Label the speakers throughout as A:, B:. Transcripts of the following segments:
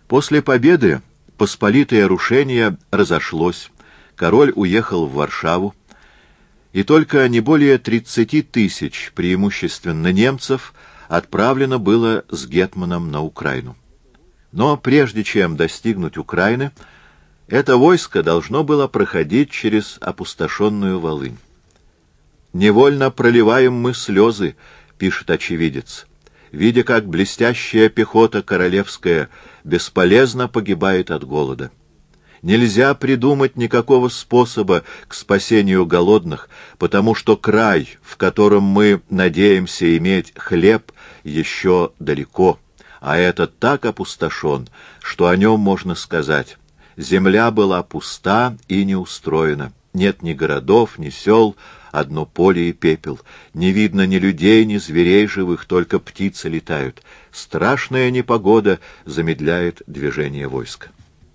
A: После победы посполитое рушение разошлось, король уехал в Варшаву, и только не более 30 тысяч, преимущественно немцев, отправлено было с гетманом на Украину. Но прежде чем достигнуть Украины, это войско должно было проходить через опустошенную Волынь. «Невольно проливаем мы слезы», — пишет очевидец, видя, как блестящая пехота королевская бесполезно погибает от голода. Нельзя придумать никакого способа к спасению голодных, потому что край, в котором мы надеемся иметь хлеб, еще далеко, а этот так опустошен, что о нем можно сказать: земля была пуста и неустроена, нет ни городов, ни сел, одно поле и пепел, не видно ни людей, ни зверей живых, только птицы летают. Страшная непогода замедляет движение войска.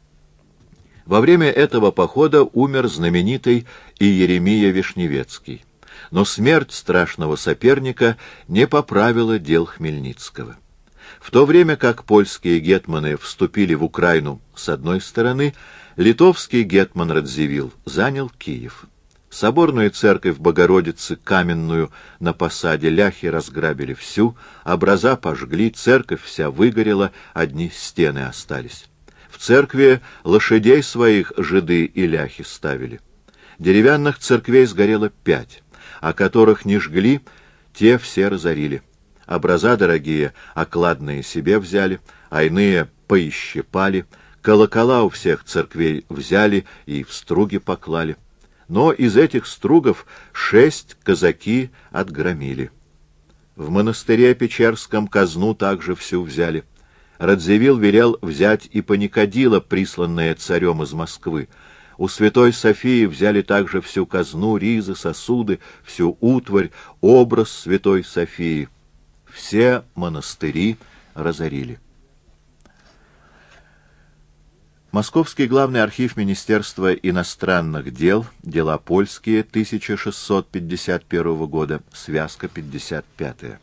A: Во время этого похода умер знаменитый Иеремия Вишневецкий, но смерть страшного соперника не поправила дел Хмельницкого. В то время как польские гетманы вступили в Украину с одной стороны, литовский гетман Радзивилл занял Киев. Соборную церковь Богородицы, каменную на посаде, ляхи разграбили всю, образа пожгли, церковь вся выгорела, одни стены остались. В церкви лошадей своих жиды и ляхи ставили. Деревянных церквей сгорело 5, о которых не жгли, те все разорили. Образа дорогие, окладные себе взяли, а иные поищипали, колокола у всех церквей взяли и в струги поклали. Но из этих стругов 6 казаки отгромили. В монастыре Печерском казну также всю взяли. Радзивилл велел взять и паникадило, присланное царем из Москвы. У Святой Софии взяли также всю казну, ризы, сосуды, всю утварь, образ Святой Софии. Все монастыри разорили. Московский главный архив Министерства иностранных дел, дела польские, 1651 года, связка 55.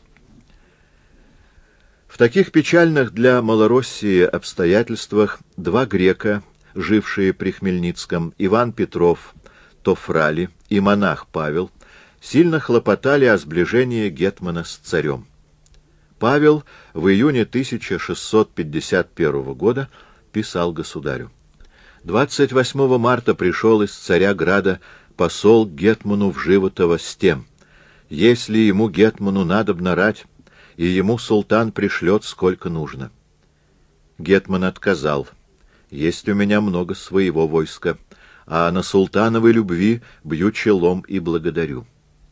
A: В таких печальных для Малороссии обстоятельствах 2 грека, жившие при Хмельницком, Иван Петров, Тофрали и монах Павел, сильно хлопотали о сближении гетмана с царем. Павел в июне 1651 года писал государю: 28 марта пришел из Царя-Града посол к гетману в Животово с тем: если ему гетману надобно рать, и ему султан пришлет сколько нужно. Гетман отказал: есть у меня много своего войска, а на султановой любви бью челом и благодарю.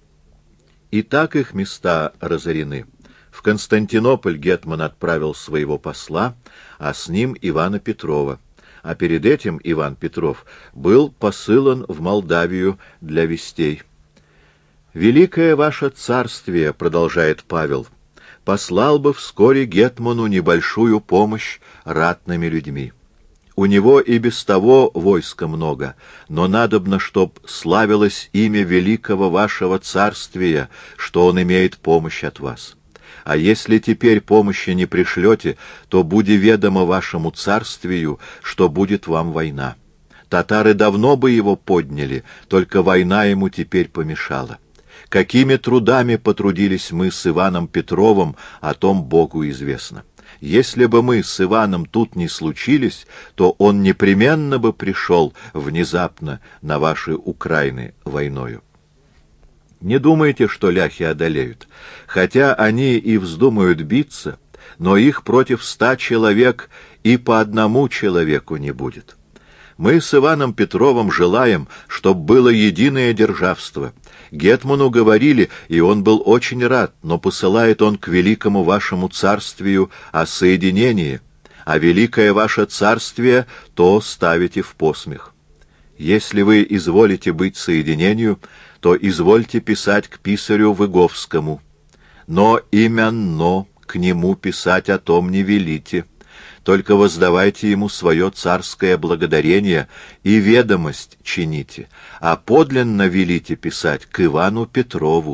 A: И так их места разорены. В Константинополь гетман отправил своего посла, а с ним Ивана Петрова, а перед этим Иван Петров был посылан в Молдавию для вестей. «Великое ваше царствие, — продолжает Павел, — послал бы вскоре гетману небольшую помощь ратными людьми. У него и без того войска много, но надобно, чтоб славилось имя великого вашего царствия, что он имеет помощь от вас. А если теперь помощи не пришлете, то буди ведомо вашему царствию, что будет вам война. Татары давно бы его подняли, только война ему теперь помешала. Какими трудами потрудились мы с Иваном Петровым, о том Богу известно. Если бы мы с Иваном тут не случились, то он непременно бы пришел внезапно на ваши Украины войною. Не думайте, что ляхи одолеют. Хотя они и вздумают биться, но их против 100 человек и по одному человеку не будет. Мы с Иваном Петровым желаем, чтоб было единое державство. Гетману говорили, и он был очень рад, но посылает он к великому вашему царствию о соединении, а великое ваше царствие то ставите в посмех. Если вы изволите быть соединению, то извольте писать к писарю Выговскому, но именно к нему писать о том не велите, только воздавайте ему свое царское благодарение и ведомость чините, а подлинно велите писать к Ивану Петрову.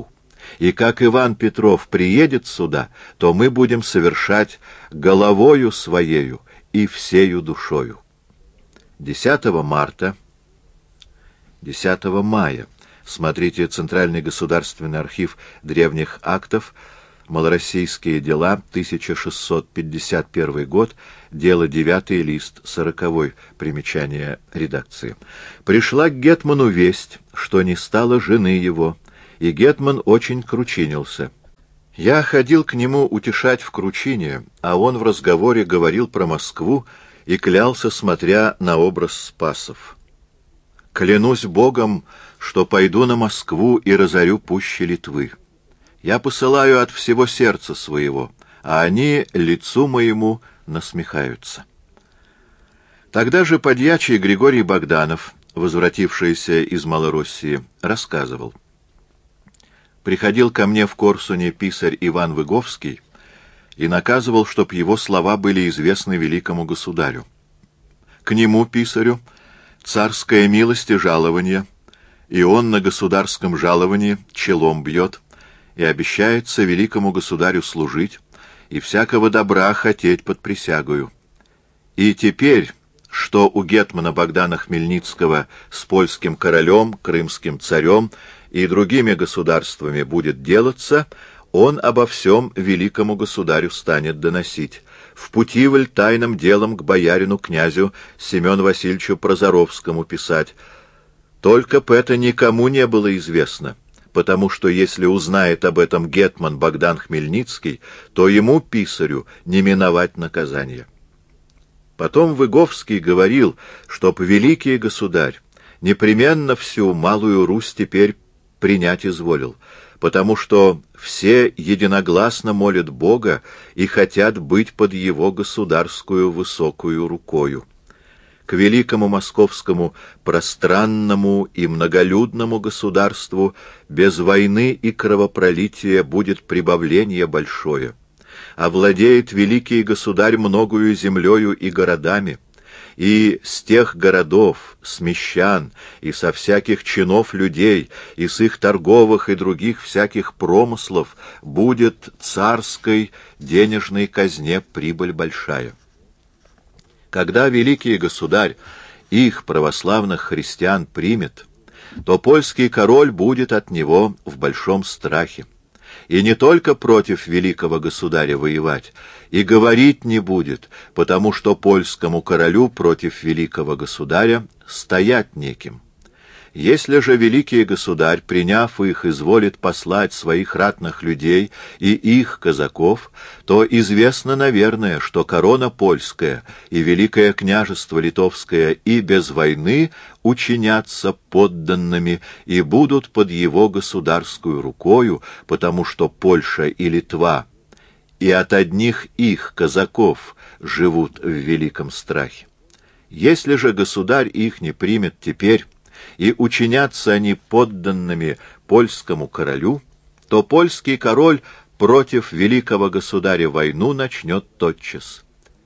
A: И как Иван Петров приедет сюда, то мы будем совершать головою своею и всею душою. 10 марта, 10 мая. Смотрите Центральный государственный архив древних актов, Малороссийские дела, 1651 год, дело 9, лист 40, примечание редакции. Пришла к гетману весть, что не стало жены его, и гетман очень кручинился. Я ходил к нему утешать в кручине, а он в разговоре говорил про Москву и клялся, смотря на образ Спасов. «Клянусь Богом, что пойду на Москву и разорю пуще Литвы. Я посылаю от всего сердца своего, а они лицу моему насмехаются». Тогда же подьячий Григорий Богданов, возвратившийся из Малороссии, рассказывал. Приходил ко мне в Корсуне писарь Иван Выговский и наказывал, чтоб его слова были известны великому государю. К нему, писарю, царская милость и жалование, и он на государском жаловании челом бьет, и обещается великому государю служить, и всякого добра хотеть под присягою. И теперь, что у гетмана Богдана Хмельницкого с польским королем, крымским царем и другими государствами будет делаться, он обо всем великому государю станет доносить. В Путивль тайным делом к боярину-князю Семену Васильевичу Прозоровскому писать. Только б это никому не было известно, потому что если узнает об этом гетман Богдан Хмельницкий, то ему, писарю, не миновать наказания. Потом Выговский говорил, чтоб великий государь непременно всю Малую Русь теперь принять изволил, потому что все единогласно молят Бога и хотят быть под его государскую высокую рукою. К великому московскому пространному и многолюдному государству без войны и кровопролития будет прибавление большое. Овладеет великий государь многою землею и городами, и с тех городов, с мещан, и со всяких чинов людей, и с их торговых и других всяких промыслов будет царской денежной казне прибыль большая. Когда великий государь их, православных христиан, примет, то польский король будет от него в большом страхе. И не только против великого государя воевать, и говорить не будет, потому что польскому королю против великого государя стоять неким. Если же великий государь, приняв их, изволит послать своих ратных людей и их казаков, то известно, наверное, что корона польская и великое княжество литовское и без войны учинятся подданными и будут под его государскую рукою, потому что Польша и Литва и от одних их казаков живут в великом страхе. Если же государь их не примет теперь, и учинятся они подданными польскому королю, то польский король против великого государя войну начнет тотчас.